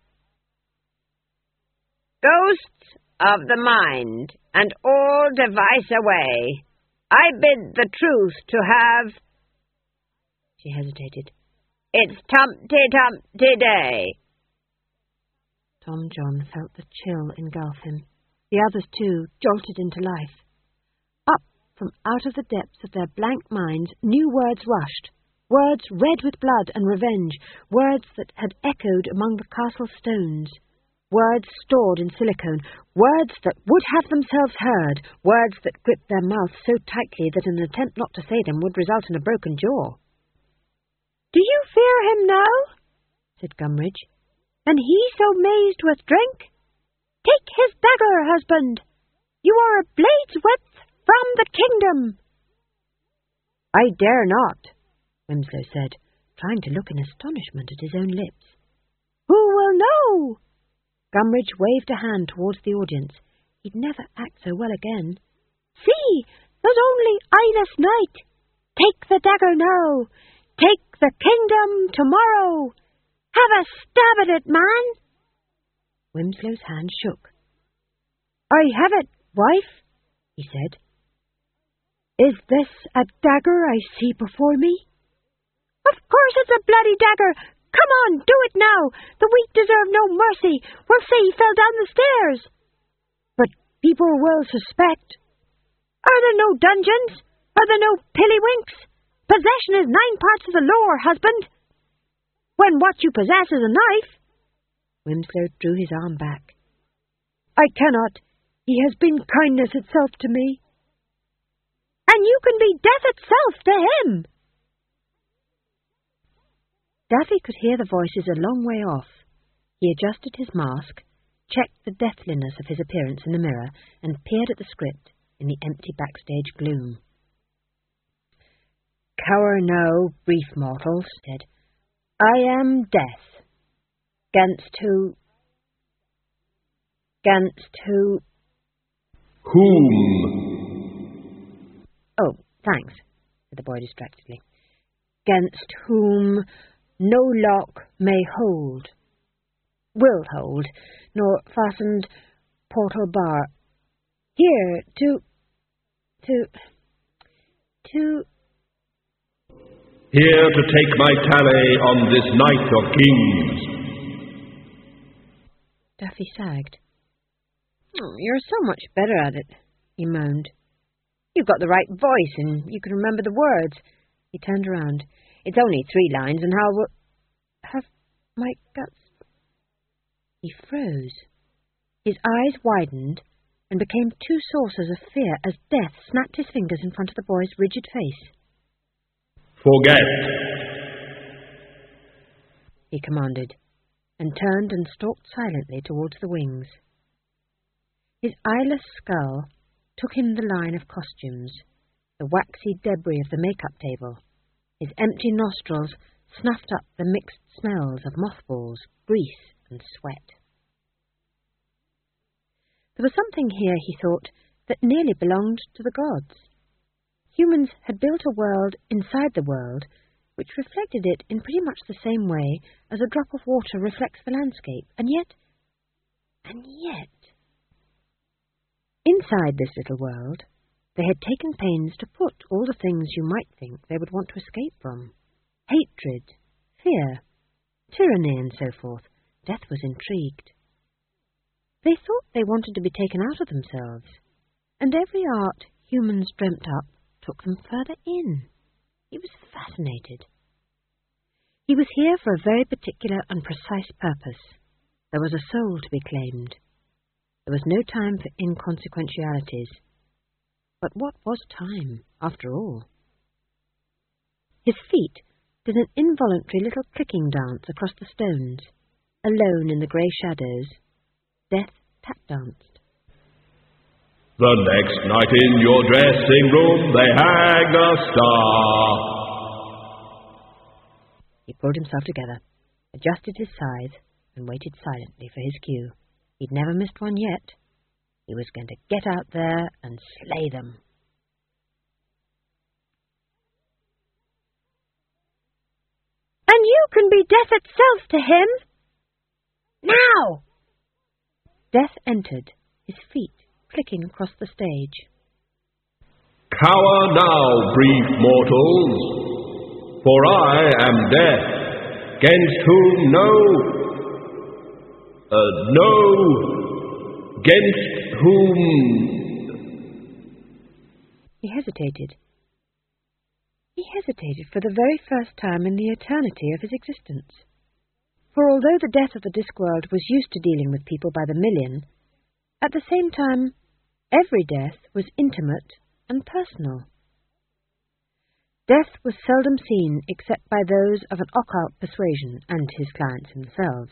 "Ghosts of the mind, and all device away, I bid the truth to have..." She hesitated. "It's Tumpty Day." Tom John felt the chill engulf him. The others, too, jolted into life. Up from out of the depths of their blank minds, new words rushed. Words red with blood and revenge, words that had echoed among the castle stones, words stored in silicone, words that would have themselves heard, words that gripped their mouths so tightly that an attempt not to say them would result in a broken jaw. "Do you fear him now?" said Gumridge. "And he so mazed with drink? Take his dagger, husband! You are a blade's width from the kingdom." "I dare not," Wimslow said, trying to look in astonishment at his own lips. "Who will know?" Gumridge waved a hand towards the audience. He'd never act so well again. "See, there's only eyeless night. Take the dagger now. Take the kingdom tomorrow. Have a stab at it, man." Wimslow's hand shook. "I have it, wife," he said. "Is this a dagger I see before me?" "Of course it's a bloody dagger! Come on, do it now! The weak deserve no mercy! We'll say he fell down the stairs!" "But people will suspect." "Are there no dungeons? Are there no pillywinks? Possession is 9 parts of the lore, husband, when what you possess is a knife." Wimslow drew his arm back. "I cannot. He has been kindness itself to me." "And you can be death itself to him." Daffy could hear the voices a long way off. He adjusted his mask, checked the deathliness of his appearance in the mirror, and peered at the script in the empty backstage gloom. "Cower no, brief mortals," he said. "I am Death. 'Gainst Against who? Whom? Oh, thanks, said the boy distractedly. Against whom no lock may hold, will hold, nor fastened portal bar. Here, to... Here to take my tally on this night of kings. Duffy sagged. Oh, you're so much better at it, he moaned. You've got the right voice, and you can remember the words. He turned around. It's only 3 lines, and how will... Have my guts... He froze. His eyes widened and became 2 saucers of fear as Death snapped his fingers in front of the boy's rigid face. Forget, he commanded, and turned and stalked silently towards the wings. His eyeless skull took in the line of costumes, the waxy debris of the make-up table. His empty nostrils snuffed up the mixed smells of mothballs, grease, and sweat. There was something here, he thought, that nearly belonged to the gods. Humans had built a world inside the world, which reflected it in pretty much the same way as a drop of water reflects the landscape, and yet... Inside this little world, they had taken pains to put all the things you might think they would want to escape from. Hatred, fear, tyranny, and so forth. Death was intrigued. They thought they wanted to be taken out of themselves, and every art humans dreamt up took them further in. He was fascinated. He was here for a very particular and precise purpose. There was a soul to be claimed. There was no time for inconsequentialities. But what was time, after all? His feet did an involuntary little clicking dance across the stones. Alone in the grey shadows, Death tap-danced. the next night in your dressing room they hang a star. He pulled himself together, adjusted his scythe, and waited silently for his cue. He'd never missed one yet. He was going to get out there and slay them. And you can be Death itself to him. Now! Death entered, his feet clicking across the stage. Cower now, brief mortals, for I am Death, 'gainst whom gainst whom... He hesitated. He hesitated for the very first time in the eternity of his existence. For although the Death of the Discworld was used to dealing with people by the million, at the same time, every death was intimate and personal. Death was seldom seen except by those of an occult persuasion and his clients themselves.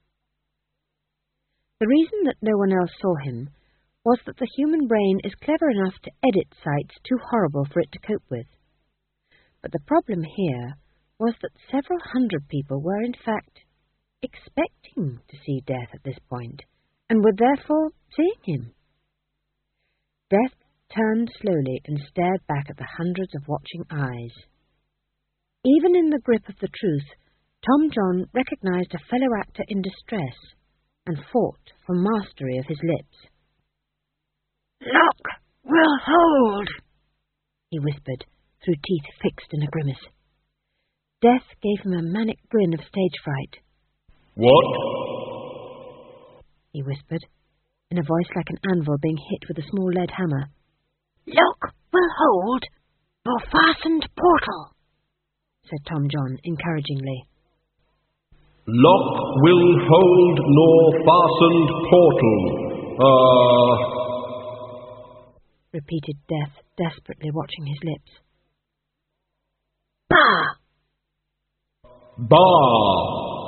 The reason that no one else saw him was that the human brain is clever enough to edit sights too horrible for it to cope with. But the problem here was that several hundred people were, in fact, expecting to see Death at this point, and were therefore seeing him. Death turned slowly and stared back at the hundreds of watching eyes. Even in the grip of the truth, Tom John recognized a fellow actor in distress, and fought for mastery of his lips. "Lock will hold," he whispered, through teeth fixed in a grimace. Death gave him a manic grin of stage fright. What? He whispered, in a voice like an anvil being hit with a small lead hammer. "Lock will hold your fastened portal," said Tom John encouragingly. Lock will hold nor fastened portal. Repeated Death, desperately watching his lips. Bah! Bar.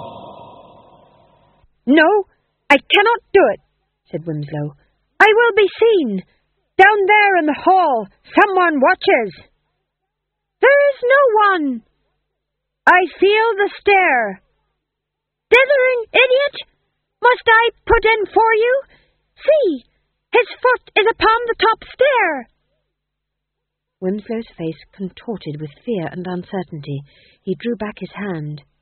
"No, I cannot do it," said Winslow. "I will be seen. Down there in the hall, someone watches." "There is no one." "I feel the stare." "Dithering idiot! Must I put in for you? See! His foot is upon the top stair! Winslow's face contorted with fear and uncertainty. He drew back his hand.